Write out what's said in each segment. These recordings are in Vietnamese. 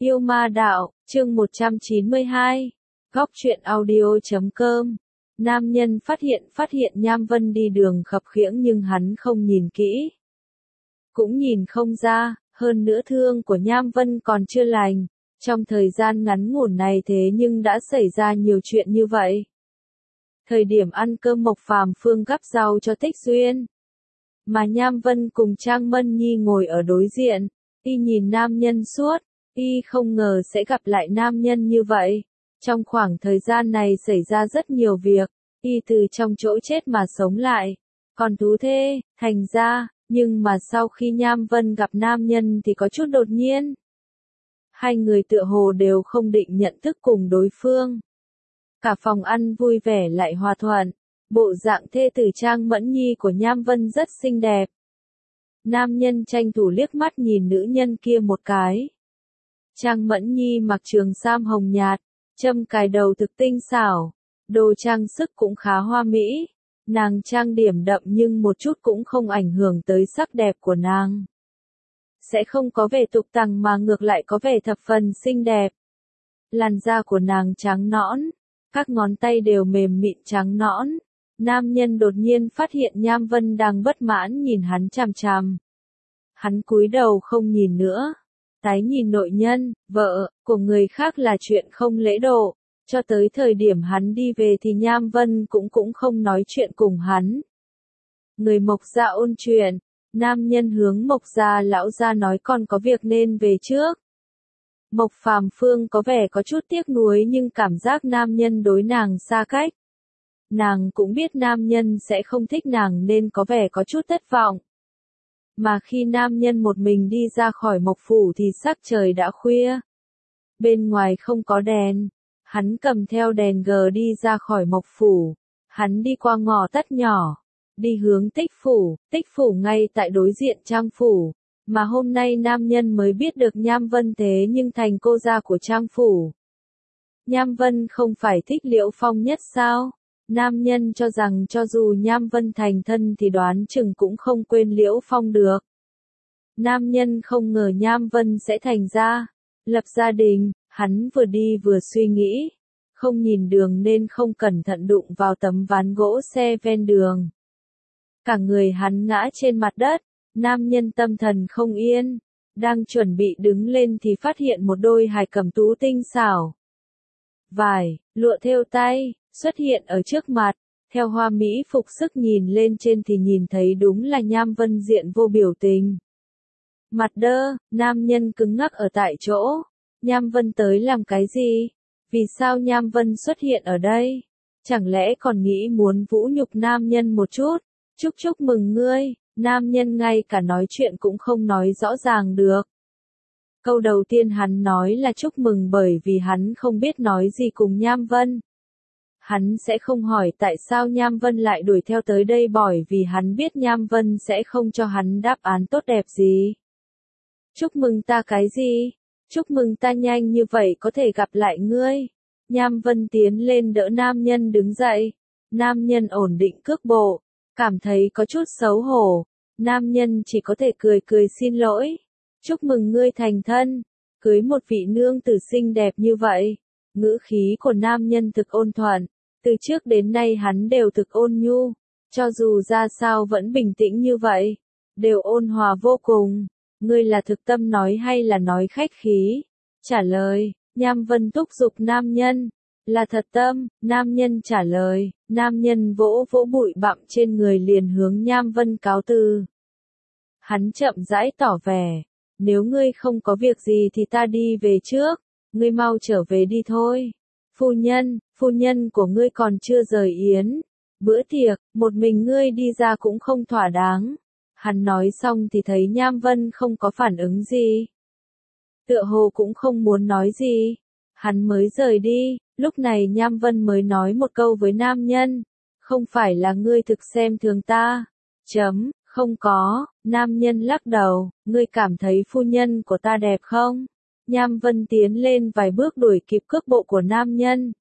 Yêu ma đạo, chương 192. Góc truyện audio.com. Nam nhân phát hiện Nham Vân đi đường khập khiễng nhưng hắn không nhìn kỹ. Cũng nhìn không ra, hơn nữa thương của Nham Vân còn chưa lành. Trong thời gian ngắn ngủn này thế nhưng đã xảy ra nhiều chuyện như vậy. Thời điểm ăn cơm Mộc Phàm Phương gắp rau cho Tích Duyên. Mà Nham Vân cùng Trang Mân Nhi ngồi ở đối diện, y nhìn nam nhân suốt, y không ngờ sẽ gặp lại nam nhân như vậy. Trong khoảng thời gian này xảy ra rất nhiều việc, y từ trong chỗ chết mà sống lại, còn thú thê, thành ra, nhưng mà sau khi Nham Vân gặp nam nhân thì có chút đột nhiên. Hai người tựa hồ đều không định nhận thức cùng đối phương. Cả phòng ăn vui vẻ lại hòa thuận. Bộ dạng thê tử Trang Mẫn Nhi của Nham Vân rất xinh đẹp. Nam nhân tranh thủ liếc mắt nhìn nữ nhân kia một cái. Trang Mẫn Nhi mặc trường sam hồng nhạt, châm cài đầu thực tinh xảo, đồ trang sức cũng khá hoa mỹ. Nàng trang điểm đậm nhưng một chút cũng không ảnh hưởng tới sắc đẹp của nàng. Sẽ không có vẻ tục tằng mà ngược lại có vẻ thập phần xinh đẹp. Làn da của nàng trắng nõn, các ngón tay đều mềm mịn trắng nõn. Nam nhân đột nhiên phát hiện Nham Vân đang bất mãn nhìn hắn chằm chằm. Hắn cúi đầu không nhìn nữa. Tái nhìn nội nhân, vợ, của người khác là chuyện không lễ độ. Cho tới thời điểm hắn đi về thì Nham Vân cũng không nói chuyện cùng hắn. Người Mộc gia ôn chuyện. Nam nhân hướng Mộc gia lão gia nói con có việc nên về trước. Mộc Phàm Phương có vẻ có chút tiếc nuối nhưng cảm giác nam nhân đối nàng xa cách. Nàng cũng biết nam nhân sẽ không thích nàng nên có vẻ có chút thất vọng. Mà khi nam nhân một mình đi ra khỏi Mộc phủ thì sắc trời đã khuya. Bên ngoài không có đèn. Hắn cầm theo đèn G đi ra khỏi Mộc phủ. Hắn đi qua ngõ tắt nhỏ. Đi hướng Tích phủ ngay tại đối diện Trang phủ. Mà hôm nay nam nhân mới biết được Nham Vân thế nhưng thành cô gia của Trang phủ. Nham Vân không phải thích Liễu Phong nhất sao? Nam nhân cho rằng cho dù Nham Vân thành thân thì đoán chừng cũng không quên Liễu Phong được. Nam nhân không ngờ Nham Vân sẽ thành ra, lập gia đình, hắn vừa đi vừa suy nghĩ. Không nhìn đường nên không cẩn thận đụng vào tấm ván gỗ xe ven đường. Cả người hắn ngã trên mặt đất, nam nhân tâm thần không yên. Đang chuẩn bị đứng lên thì phát hiện một đôi hài cẩm tú tinh xảo. Vải, lụa thêu tay, xuất hiện ở trước mặt, theo hoa mỹ phục sức nhìn lên trên thì nhìn thấy đúng là Nham Vân diện vô biểu tình. Mặt đơ, nam nhân cứng ngắc ở tại chỗ. Nham Vân tới làm cái gì? Vì sao Nham Vân xuất hiện ở đây? Chẳng lẽ còn nghĩ muốn vũ nhục nam nhân một chút? Chúc mừng ngươi, nam nhân ngay cả nói chuyện cũng không nói rõ ràng được. Câu đầu tiên hắn nói là chúc mừng bởi vì hắn không biết nói gì cùng Nham Vân. Hắn sẽ không hỏi tại sao Nham Vân lại đuổi theo tới đây bởi vì hắn biết Nham Vân sẽ không cho hắn đáp án tốt đẹp gì. Chúc mừng ta cái gì? Chúc mừng ta nhanh như vậy có thể gặp lại ngươi. Nham Vân tiến lên đỡ nam nhân đứng dậy. Nam nhân ổn định cước bộ, cảm thấy có chút xấu hổ. Nam nhân chỉ có thể cười xin lỗi. Chúc mừng ngươi thành thân, cưới một vị nương tử xinh đẹp như vậy. Ngữ khí của nam nhân thực ôn thuận, từ trước đến nay hắn đều thực ôn nhu, cho dù ra sao vẫn bình tĩnh như vậy, đều ôn hòa vô cùng. Ngươi là thực tâm nói hay là nói khách khí? Trả lời, Nham Vân thúc giục nam nhân, là thật tâm, nam nhân trả lời, nam nhân vỗ bụi bặm trên người liền hướng Nham Vân cáo từ. Hắn chậm rãi tỏ vẻ, nếu ngươi không có việc gì thì ta đi về trước, ngươi mau trở về đi thôi. Phu nhân của ngươi còn chưa rời yến. Bữa tiệc, một mình ngươi đi ra cũng không thỏa đáng. Hắn nói xong thì thấy Nham Vân không có phản ứng gì. Tựa hồ cũng không muốn nói gì. Hắn mới rời đi, lúc này Nham Vân mới nói một câu với nam nhân. Không phải là ngươi thực xem thường ta. Không có, nam nhân lắc đầu, ngươi cảm thấy phu nhân của ta đẹp không? Nham Vân tiến lên vài bước đuổi kịp cước bộ của nam nhân.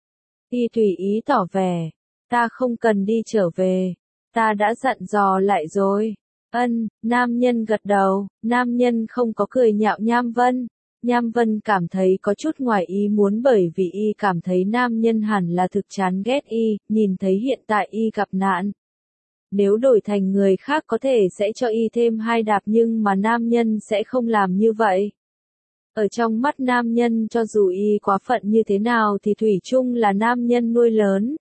Y tùy ý tỏ vẻ, ta không cần đi trở về, ta đã dặn dò lại rồi. Nam nhân gật đầu, nam nhân không có cười nhạo Nham Vân, Nham Vân cảm thấy có chút ngoài ý muốn bởi vì y cảm thấy nam nhân hẳn là thực chán ghét y, nhìn thấy hiện tại y gặp nạn. Nếu đổi thành người khác có thể sẽ cho y thêm 2 đạp nhưng mà nam nhân sẽ không làm như vậy. Ở trong mắt nam nhân cho dù y quá phận như thế nào thì thủy chung là nam nhân nuôi lớn.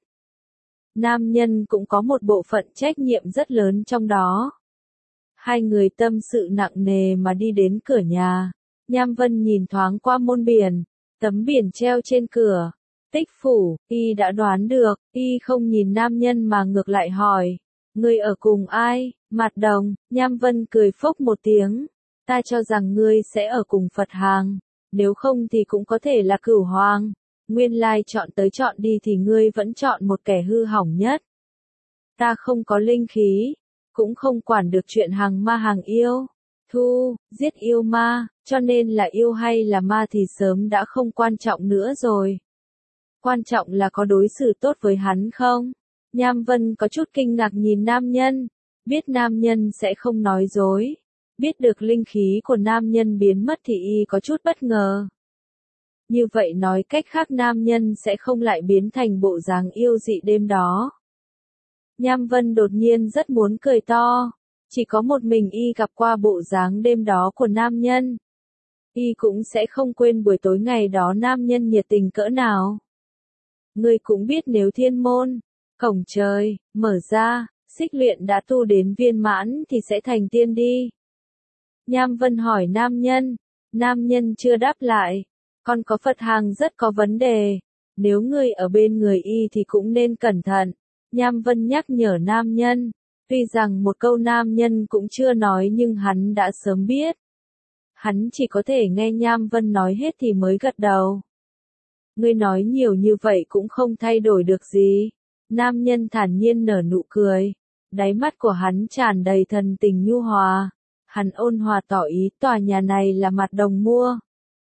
Nam nhân cũng có một bộ phận trách nhiệm rất lớn trong đó. Hai người tâm sự nặng nề mà đi đến cửa nhà. Nham Vân nhìn thoáng qua môn biển, tấm biển treo trên cửa. Tích phủ, y đã đoán được, y không nhìn nam nhân mà ngược lại hỏi. Ngươi ở cùng ai? Mạt Đồng, Nham Vân cười phốc một tiếng. Ta cho rằng ngươi sẽ ở cùng Phật Hàng, nếu không thì cũng có thể là Cửu Hoàng. Nguyên lai chọn tới chọn đi thì ngươi vẫn chọn một kẻ hư hỏng nhất. Ta không có linh khí, cũng không quản được chuyện hàng ma hàng yêu. Giết yêu ma, cho nên là yêu hay là ma thì sớm đã không quan trọng nữa rồi. Quan trọng là có đối xử tốt với hắn không? Nham Vân có chút kinh ngạc nhìn nam nhân, biết nam nhân sẽ không nói dối. Biết được linh khí của nam nhân biến mất thì y có chút bất ngờ. Như vậy nói cách khác nam nhân sẽ không lại biến thành bộ dáng yêu dị đêm đó. Nham Vân đột nhiên rất muốn cười to. Chỉ có một mình y gặp qua bộ dáng đêm đó của nam nhân. Y cũng sẽ không quên buổi tối ngày đó nam nhân nhiệt tình cỡ nào. Ngươi cũng biết nếu thiên môn, cổng trời, mở ra, xích luyện đã tu đến viên mãn thì sẽ thành tiên đi. Nham Vân hỏi nam nhân chưa đáp lại. Còn có Phật Hàng rất có vấn đề. Nếu ngươi ở bên người y thì cũng nên cẩn thận. Nham Vân nhắc nhở nam nhân. Tuy rằng một câu nam nhân cũng chưa nói nhưng hắn đã sớm biết. Hắn chỉ có thể nghe Nham Vân nói hết thì mới gật đầu. Ngươi nói nhiều như vậy cũng không thay đổi được gì. Nam nhân thản nhiên nở nụ cười. Đáy mắt của hắn tràn đầy thần tình nhu hòa. Hắn ôn hòa tỏ ý tòa nhà này là Mạt Đồng mua.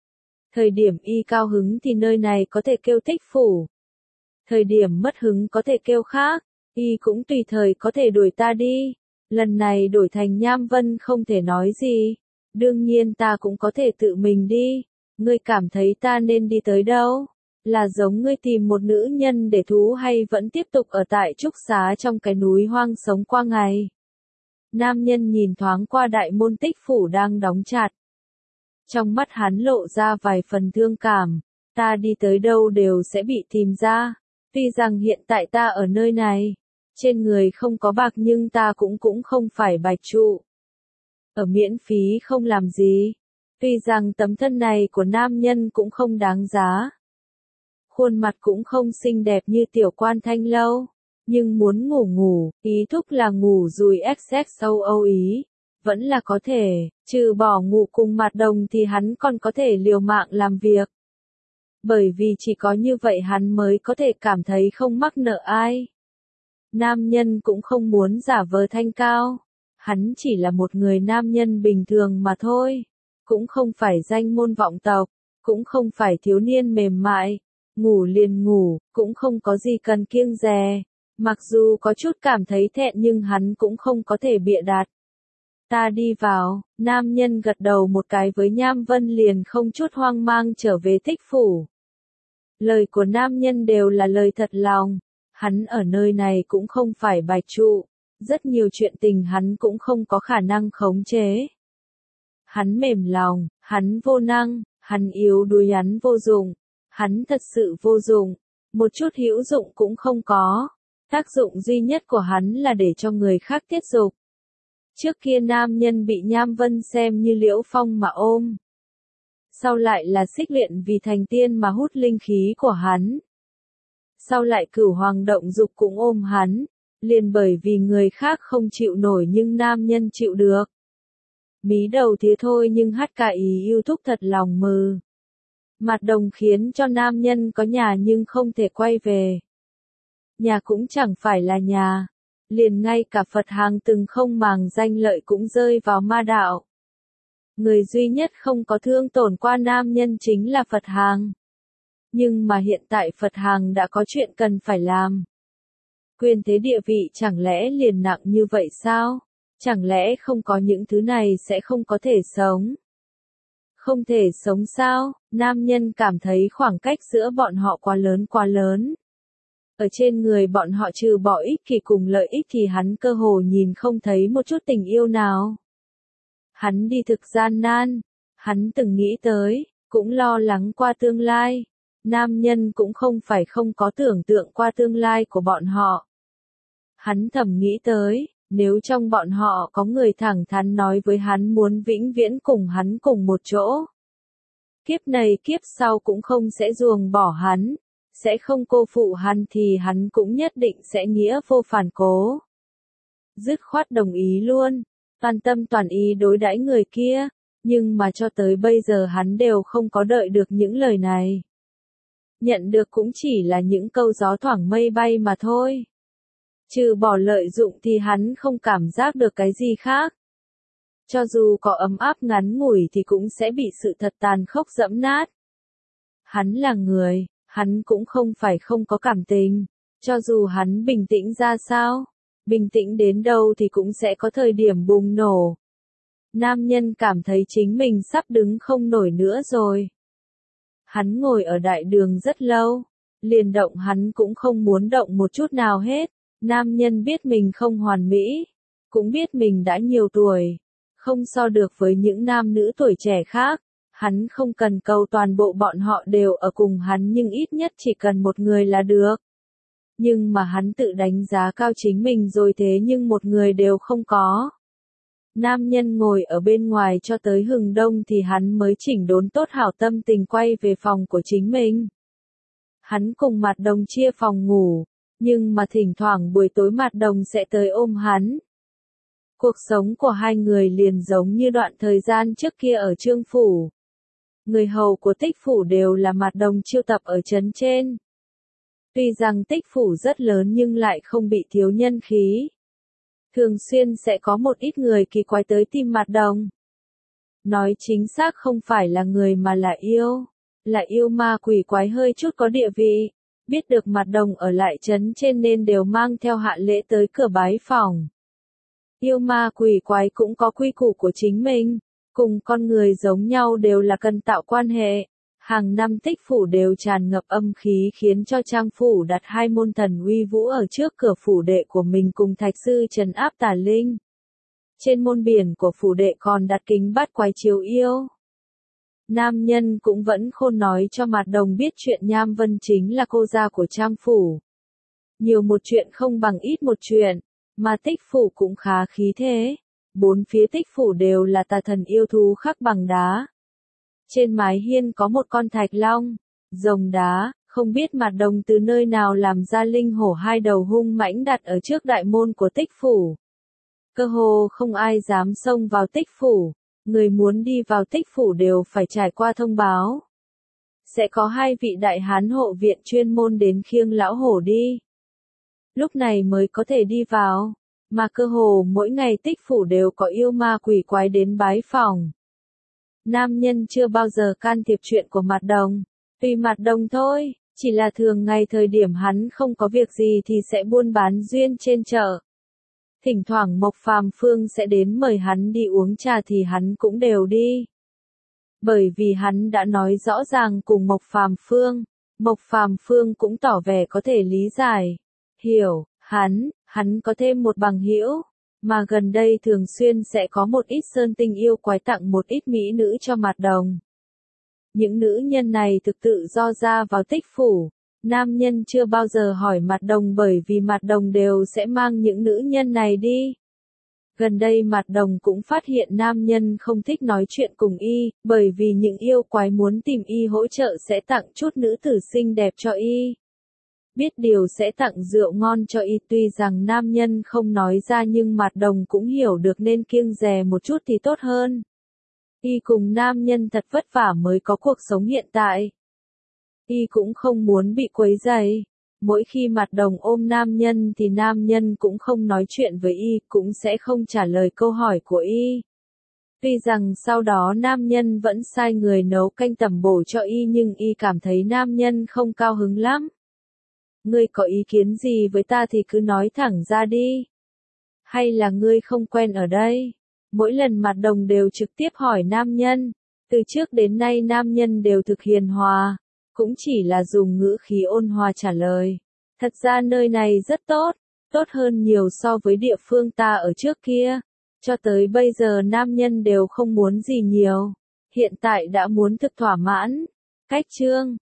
Thời điểm y cao hứng thì nơi này có thể kêu Tích phủ. Thời điểm mất hứng có thể kêu khác. Y cũng tùy thời có thể đuổi ta đi. Lần này đổi thành Nham Vân không thể nói gì. Đương nhiên ta cũng có thể tự mình đi. Ngươi cảm thấy ta nên đi tới đâu? Là giống ngươi tìm một nữ nhân để thú hay vẫn tiếp tục ở tại trúc xá trong cái núi hoang sống qua ngày? Nam nhân nhìn thoáng qua đại môn Tích phủ đang đóng chặt. Trong mắt hắn lộ ra vài phần thương cảm. Ta đi tới đâu đều sẽ bị tìm ra. Tuy rằng hiện tại ta ở nơi này. Trên người không có bạc nhưng ta cũng không phải bạch trụ. Ở miễn phí không làm gì. Tuy rằng tấm thân này của nam nhân cũng không đáng giá. Khuôn mặt cũng không xinh đẹp như tiểu quan thanh lâu. Nhưng muốn ngủ, ý thúc là ngủ dùi XXOO ý. Vẫn là có thể, trừ bỏ ngủ cùng Mạt Đồng thì hắn còn có thể liều mạng làm việc. Bởi vì chỉ có như vậy hắn mới có thể cảm thấy không mắc nợ ai. Nam nhân cũng không muốn giả vờ thanh cao. Hắn chỉ là một người nam nhân bình thường mà thôi. Cũng không phải danh môn vọng tộc. Cũng không phải thiếu niên mềm mại. Ngủ liền ngủ, cũng không có gì cần kiêng dè. Mặc dù có chút cảm thấy thẹn nhưng hắn cũng không có thể bịa đặt. Ta đi vào, nam nhân gật đầu một cái với Nham Vân liền không chút hoang mang trở về Tích phủ. Lời của nam nhân đều là lời thật lòng. Hắn ở nơi này cũng không phải bạch trụ. Rất nhiều chuyện tình hắn cũng không có khả năng khống chế. Hắn mềm lòng, hắn vô năng, hắn yếu đuối, hắn vô dụng. Hắn thật sự vô dụng. Một chút hữu dụng cũng không có. Tác dụng duy nhất của hắn là để cho người khác tiết dục. Trước kia nam nhân bị Nham Vân xem như Liễu Phong mà ôm. Sau lại là Xích Luyện vì thành tiên mà hút linh khí của hắn. Sau lại Cửu Hoàng động dục cũng ôm hắn. Liền bởi vì người khác không chịu nổi nhưng nam nhân chịu được. Mí đầu thế thôi nhưng hát cả ý yêu thúc thật lòng mừ. Mạt Đồng khiến cho nam nhân có nhà nhưng không thể quay về. Nhà cũng chẳng phải là nhà. Liền ngay cả Phật Hàng từng không màng danh lợi cũng rơi vào ma đạo. Người duy nhất không có thương tổn qua nam nhân chính là Phật Hàng. Nhưng mà hiện tại Phật Hàng đã có chuyện cần phải làm. Quyền thế địa vị chẳng lẽ liền nặng như vậy sao? Chẳng lẽ không có những thứ này sẽ không có thể sống? Không thể sống sao? Nam nhân cảm thấy khoảng cách giữa bọn họ quá lớn quá lớn. Ở trên người bọn họ trừ bỏ ích kỷ cùng lợi ích thì hắn cơ hồ nhìn không thấy một chút tình yêu nào. Hắn đi thực gian nan, hắn từng nghĩ tới, cũng lo lắng qua tương lai. Nam nhân cũng không phải không có tưởng tượng qua tương lai của bọn họ. Hắn thầm nghĩ tới, nếu trong bọn họ có người thẳng thắn nói với hắn muốn vĩnh viễn cùng hắn cùng một chỗ. Kiếp này kiếp sau cũng không sẽ ruồng bỏ hắn, sẽ không cô phụ hắn thì hắn cũng nhất định sẽ nghĩa vô phản cố. Dứt khoát đồng ý luôn, toàn tâm toàn ý đối đãi người kia, nhưng mà cho tới bây giờ hắn đều không có đợi được những lời này. Nhận được cũng chỉ là những câu gió thoảng mây bay mà thôi. Trừ bỏ lợi dụng thì hắn không cảm giác được cái gì khác. Cho dù có ấm áp ngắn ngủi thì cũng sẽ bị sự thật tàn khốc dẫm nát. Hắn là người, hắn cũng không phải không có cảm tình. Cho dù hắn bình tĩnh ra sao, bình tĩnh đến đâu thì cũng sẽ có thời điểm bùng nổ. Nam nhân cảm thấy chính mình sắp đứng không nổi nữa rồi. Hắn ngồi ở đại đường rất lâu, liền động hắn cũng không muốn động một chút nào hết. Nam nhân biết mình không hoàn mỹ, cũng biết mình đã nhiều tuổi, không so được với những nam nữ tuổi trẻ khác. Hắn không cần cầu toàn bộ bọn họ đều ở cùng hắn nhưng ít nhất chỉ cần một người là được. Nhưng mà hắn tự đánh giá cao chính mình rồi thế nhưng một người đều không có. Nam nhân ngồi ở bên ngoài cho tới hừng đông thì hắn mới chỉnh đốn tốt hảo tâm tình quay về phòng của chính mình. Hắn cùng Mạt Đồng chia phòng ngủ, nhưng mà thỉnh thoảng buổi tối Mạt Đồng sẽ tới ôm hắn. Cuộc sống của hai người liền giống như đoạn thời gian trước kia ở Trương Phủ. Người hầu của Tích Phủ đều là Mạt Đồng chiêu tập ở trấn trên. Tuy rằng Tích Phủ rất lớn nhưng lại không bị thiếu nhân khí. Thường xuyên sẽ có một ít người kỳ quái tới tìm Mạt Đồng. Nói chính xác không phải là người mà là yêu ma quỷ quái hơi chút có địa vị. Biết được Mạt Đồng ở lại trấn trên nên đều mang theo hạ lễ tới cửa bái phòng. Yêu ma quỷ quái cũng có quy củ của chính mình, cùng con người giống nhau đều là cần tạo quan hệ. Hàng năm Tích Phủ đều tràn ngập âm khí khiến cho Trang Phủ đặt hai môn thần uy vũ ở trước cửa phủ đệ của mình cùng thạch sư trấn áp tà linh. Trên môn biển của phủ đệ còn đặt kính bát quái chiếu yêu. Nam nhân cũng vẫn khôn nói cho Mạt Đồng biết chuyện Nham Vân chính là cô gia của Trang Phủ. Nhiều một chuyện không bằng ít một chuyện, mà Tích Phủ cũng khá khí thế. Bốn phía Tích Phủ đều là tà thần yêu thú khắc bằng đá. Trên mái hiên có một con thạch long, rồng đá, không biết Mạt Đồng từ nơi nào làm ra linh hổ hai đầu hung mãnh đặt ở trước đại môn của Tích Phủ. Cơ hồ không ai dám xông vào Tích Phủ, người muốn đi vào Tích Phủ đều phải trải qua thông báo. Sẽ có hai vị đại hán hộ viện chuyên môn đến khiêng lão hổ đi. Lúc này mới có thể đi vào, mà cơ hồ mỗi ngày Tích Phủ đều có yêu ma quỷ quái đến bái phòng. Nam nhân chưa bao giờ can thiệp chuyện của Mạt Đồng, tùy Mạt Đồng thôi, chỉ là thường ngày thời điểm hắn không có việc gì thì sẽ buôn bán duyên trên chợ. Thỉnh thoảng Mộc Phàm Phương sẽ đến mời hắn đi uống trà thì hắn cũng đều đi. Bởi vì hắn đã nói rõ ràng cùng Mộc Phàm Phương cũng tỏ vẻ có thể lý giải, hiểu, hắn có thêm một bằng hữu, mà gần đây thường xuyên sẽ có một ít sơn tinh yêu quái tặng một ít mỹ nữ cho Mạt Đồng. Những nữ nhân này thực tự do ra vào Tích Phủ, nam nhân chưa bao giờ hỏi Mạt Đồng bởi vì Mạt Đồng đều sẽ mang những nữ nhân này đi. Gần đây Mạt Đồng cũng phát hiện nam nhân không thích nói chuyện cùng y, bởi vì những yêu quái muốn tìm y hỗ trợ sẽ tặng chút nữ tử xinh đẹp cho y. Biết điều sẽ tặng rượu ngon cho y, tuy rằng nam nhân không nói ra nhưng Mạt Đồng cũng hiểu được nên kiêng dè một chút thì tốt hơn. Y cùng nam nhân thật vất vả mới có cuộc sống hiện tại. Y cũng không muốn bị quấy rầy. Mỗi khi Mạt Đồng ôm nam nhân thì nam nhân cũng không nói chuyện với y, cũng sẽ không trả lời câu hỏi của y. Tuy rằng sau đó nam nhân vẫn sai người nấu canh tẩm bổ cho y nhưng y cảm thấy nam nhân không cao hứng lắm. Ngươi có ý kiến gì với ta thì cứ nói thẳng ra đi. Hay là ngươi không quen ở đây? Mỗi lần Mạt Đồng đều trực tiếp hỏi nam nhân. Từ trước đến nay nam nhân đều thực hiền hòa, cũng chỉ là dùng ngữ khí ôn hòa trả lời. Thật ra nơi này rất tốt, tốt hơn nhiều so với địa phương ta ở trước kia. Cho tới bây giờ nam nhân đều không muốn gì nhiều, hiện tại đã muốn thực thỏa mãn. Cách chương